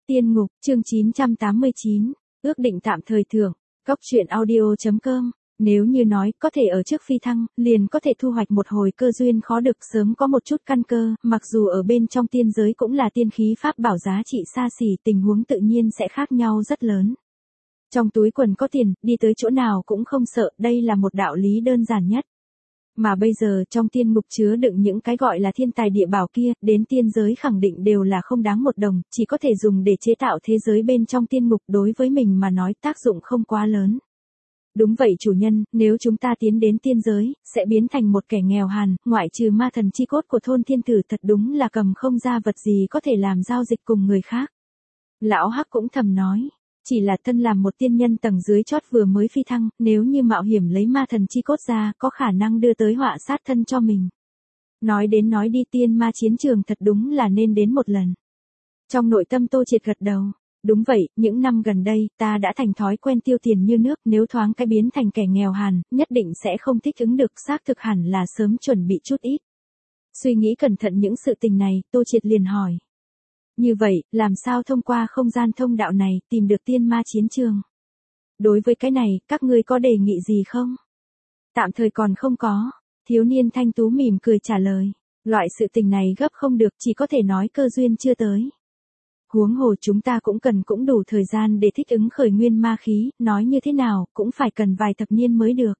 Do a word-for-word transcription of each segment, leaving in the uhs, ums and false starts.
Tiên ngục, chương chín trăm tám mươi chín, ước định tạm thời thưởng, cóc truyện audio chấm com. Nếu như nói có thể ở trước phi thăng, liền có thể thu hoạch một hồi cơ duyên khó được, sớm có một chút căn cơ, mặc dù ở bên trong tiên giới cũng là tiên khí pháp bảo giá trị xa xỉ, tình huống tự nhiên sẽ khác nhau rất lớn. Trong túi quần có tiền, đi tới chỗ nào cũng không sợ, đây là một đạo lý đơn giản nhất. Mà bây giờ trong tiên ngục chứa đựng những cái gọi là thiên tài địa bảo kia, đến tiên giới khẳng định đều là không đáng một đồng, chỉ có thể dùng để chế tạo thế giới bên trong tiên ngục, đối với mình mà nói tác dụng không quá lớn. Đúng vậy chủ nhân, nếu chúng ta tiến đến tiên giới, sẽ biến thành một kẻ nghèo hàn, ngoại trừ ma thần chi cốt của thôn thiên tử, thật đúng là cầm không ra vật gì có thể làm giao dịch cùng người khác. Lão Hắc cũng thầm nói. Chỉ là thân làm một tiên nhân tầng dưới chót vừa mới phi thăng, nếu như mạo hiểm lấy ma thần chi cốt ra, có khả năng đưa tới họa sát thân cho mình. Nói đến nói đi, tiên ma chiến trường thật đúng là nên đến một lần. Trong nội tâm Tô Triệt gật đầu. Đúng vậy, những năm gần đây, ta đã thành thói quen tiêu tiền như nước, nếu thoáng cái biến thành kẻ nghèo hàn, nhất định sẽ không thích ứng được, xác thực hẳn là sớm chuẩn bị chút ít. Suy nghĩ cẩn thận những sự tình này, Tô Triệt liền hỏi. Như vậy, làm sao thông qua không gian thông đạo này, tìm được tiên ma chiến trường? Đối với cái này, các ngươi có đề nghị gì không? Tạm thời còn không có. Thiếu niên thanh tú mỉm cười trả lời. Loại sự tình này gấp không được, chỉ có thể nói cơ duyên chưa tới. Huống hồ chúng ta cũng cần cũng đủ thời gian để thích ứng khởi nguyên ma khí, nói như thế nào, cũng phải cần vài thập niên mới được.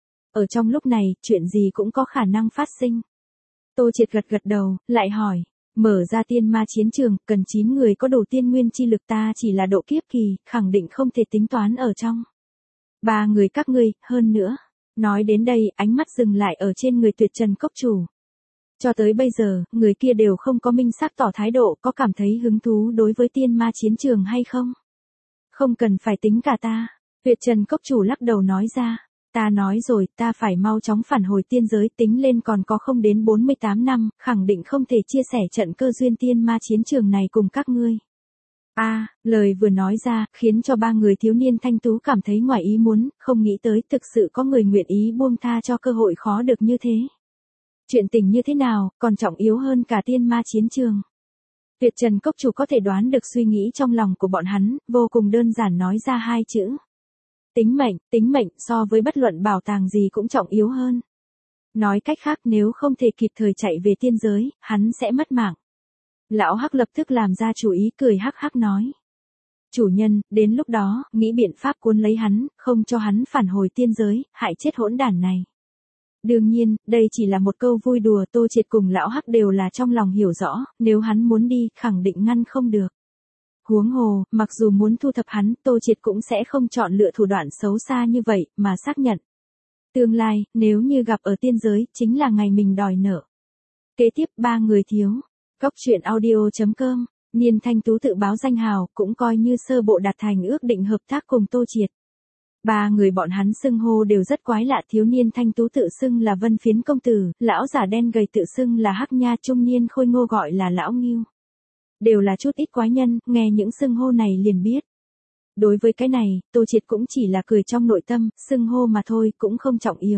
Ở trong lúc này, chuyện gì cũng có khả năng phát sinh. Tô Triệt gật gật đầu, lại hỏi. Mở ra tiên ma chiến trường, cần chín người có đủ tiên nguyên chi lực, ta chỉ là độ kiếp kỳ, khẳng định không thể tính toán ở trong. Ba người các ngươi, hơn nữa. Nói đến đây, ánh mắt dừng lại ở trên người Tuyệt Trần Cốc Chủ. Cho tới bây giờ, người kia đều không có minh xác tỏ thái độ, có cảm thấy hứng thú đối với tiên ma chiến trường hay không? Không cần phải tính cả ta. Tuyệt Trần Cốc Chủ lắc đầu nói ra. Ta nói rồi, ta phải mau chóng phản hồi tiên giới, tính lên còn có không đến bốn mươi tám năm, khẳng định không thể chia sẻ trận cơ duyên tiên ma chiến trường này cùng các ngươi. A, à, lời vừa nói ra, khiến cho ba người thiếu niên thanh tú cảm thấy ngoài ý muốn, không nghĩ tới thực sự có người nguyện ý buông tha cho cơ hội khó được như thế. Chuyện tình như thế nào, còn trọng yếu hơn cả tiên ma chiến trường. Tuyệt Trần Cốc Chủ có thể đoán được suy nghĩ trong lòng của bọn hắn, vô cùng đơn giản nói ra hai chữ. Tính mệnh, tính mệnh so với bất luận bảo tàng gì cũng trọng yếu hơn. Nói cách khác, nếu không thể kịp thời chạy về tiên giới, hắn sẽ mất mạng. Lão Hắc lập tức làm ra chủ ý, cười hắc hắc nói. Chủ nhân, đến lúc đó, nghĩ biện pháp cuốn lấy hắn, không cho hắn phản hồi tiên giới, hại chết hỗn đản này. Đương nhiên, đây chỉ là một câu vui đùa, Tô Triệt cùng Lão Hắc đều là trong lòng hiểu rõ, nếu hắn muốn đi, khẳng định ngăn không được. Huống hồ, mặc dù muốn thu thập hắn, Tô Triệt cũng sẽ không chọn lựa thủ đoạn xấu xa như vậy, mà xác nhận. Tương lai, nếu như gặp ở tiên giới, chính là ngày mình đòi nợ. Kế tiếp, ba người thiếu. Cóc truyện audio chấm com, Niên Thanh Tú tự báo danh hào, cũng coi như sơ bộ đạt thành ước định hợp tác cùng Tô Triệt. Ba người bọn hắn xưng hô đều rất quái lạ, thiếu niên Thanh Tú tự xưng là Vân Phiến công tử, lão giả đen gầy tự xưng là Hắc Nha, trung niên khôi ngô gọi là Lão Ngưu. Đều là chút ít quái nhân, nghe những xưng hô này liền biết. Đối với cái này, Tô Triệt cũng chỉ là cười trong nội tâm, xưng hô mà thôi, cũng không trọng yếu.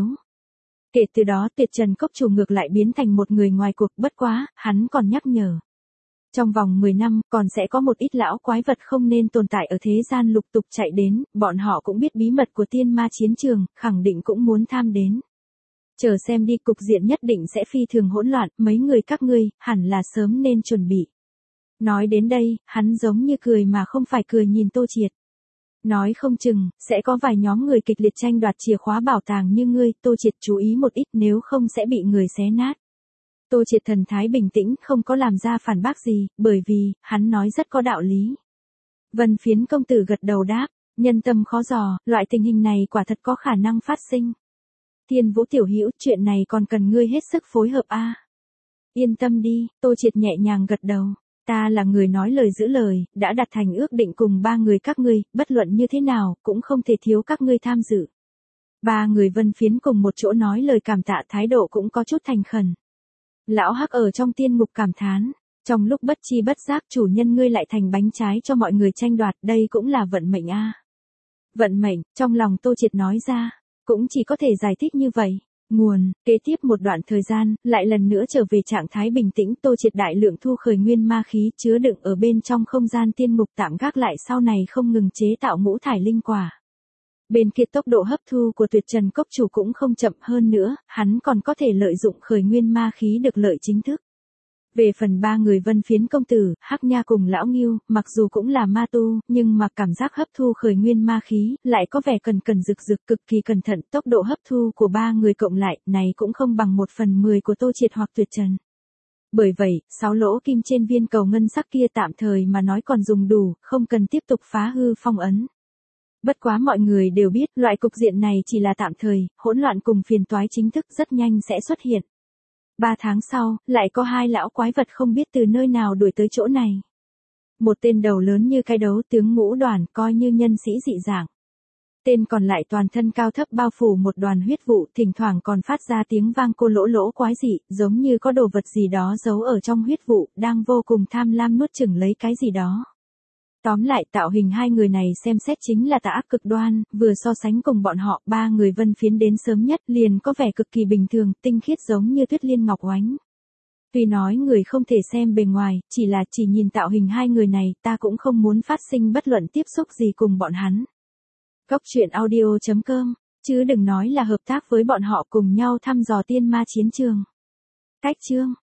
Kể từ đó, Tuyệt Trần Cốc Chủ ngược lại biến thành một người ngoài cuộc, bất quá, hắn còn nhắc nhở. Trong vòng mười năm, còn sẽ có một ít lão quái vật không nên tồn tại ở thế gian lục tục chạy đến, bọn họ cũng biết bí mật của tiên ma chiến trường, khẳng định cũng muốn tham đến. Chờ xem đi, cục diện nhất định sẽ phi thường hỗn loạn, mấy người các ngươi, hẳn là sớm nên chuẩn bị. Nói đến đây, hắn giống như cười mà không phải cười nhìn Tô Triệt. Nói không chừng, sẽ có vài nhóm người kịch liệt tranh đoạt chìa khóa bảo tàng như ngươi, Tô Triệt chú ý một ít, nếu không sẽ bị người xé nát. Tô Triệt thần thái bình tĩnh, không có làm ra phản bác gì, bởi vì, hắn nói rất có đạo lý. Vân Phiến công tử gật đầu đáp, nhân tâm khó dò, loại tình hình này quả thật có khả năng phát sinh. Thiên Vũ tiểu hữu, chuyện này còn cần ngươi hết sức phối hợp a. À. Yên tâm đi, Tô Triệt nhẹ nhàng gật đầu. Ta là người nói lời giữ lời, đã đặt thành ước định cùng ba người các ngươi, bất luận như thế nào, cũng không thể thiếu các ngươi tham dự. Ba người Vân Phiến cùng một chỗ nói lời cảm tạ, thái độ cũng có chút thành khẩn. Lão Hắc ở trong tiên ngục cảm thán, trong lúc bất chi bất giác chủ nhân ngươi lại thành bánh trái cho mọi người tranh đoạt, đây cũng là vận mệnh a. À. Vận mệnh, trong lòng Tô Triệt nói ra, cũng chỉ có thể giải thích như vậy. Nguồn, kế tiếp một đoạn thời gian, lại lần nữa trở về trạng thái bình tĩnh, Tô Triệt đại lượng thu khởi nguyên ma khí chứa đựng ở bên trong không gian tiên ngục tạm gác lại, sau này không ngừng chế tạo ngũ thải linh quả. Bên kia tốc độ hấp thu của Tuyệt Trần Cốc chủ cũng không chậm hơn nữa, hắn còn có thể lợi dụng khởi nguyên ma khí được lợi chính thức. Về phần ba người Vân Phiến công tử, Hắc Nha cùng Lão Ngưu, mặc dù cũng là ma tu, nhưng mà cảm giác hấp thu khởi nguyên ma khí, lại có vẻ cần cần rực rực cực kỳ cẩn thận, tốc độ hấp thu của ba người cộng lại, này cũng không bằng một phần mười của Tô Triệt hoặc Tuyệt Trần. Bởi vậy, sáu lỗ kim trên viên cầu ngân sắc kia tạm thời mà nói còn dùng đủ, không cần tiếp tục phá hư phong ấn. Bất quá mọi người đều biết, loại cục diện này chỉ là tạm thời, hỗn loạn cùng phiền toái chính thức rất nhanh sẽ xuất hiện. Ba tháng sau, lại có hai lão quái vật không biết từ nơi nào đuổi tới chỗ này. Một tên đầu lớn như cái đấu tướng ngũ đoàn, coi như nhân sĩ dị dạng. Tên còn lại toàn thân cao thấp bao phủ một đoàn huyết vụ, thỉnh thoảng còn phát ra tiếng vang cô lỗ lỗ quái dị, giống như có đồ vật gì đó giấu ở trong huyết vụ, đang vô cùng tham lam nuốt chửng lấy cái gì đó. Tóm lại, tạo hình hai người này xem xét chính là tà ác cực đoan, vừa so sánh cùng bọn họ, ba người Vân Phiến đến sớm nhất liền có vẻ cực kỳ bình thường, tinh khiết giống như tuyết liên ngọc oánh. Tuy nói người không thể xem bề ngoài, chỉ là chỉ nhìn tạo hình hai người này, ta cũng không muốn phát sinh bất luận tiếp xúc gì cùng bọn hắn. Góc truyện audio chấm com, chứ đừng nói là hợp tác với bọn họ cùng nhau thăm dò tiên ma chiến trường. Cách chương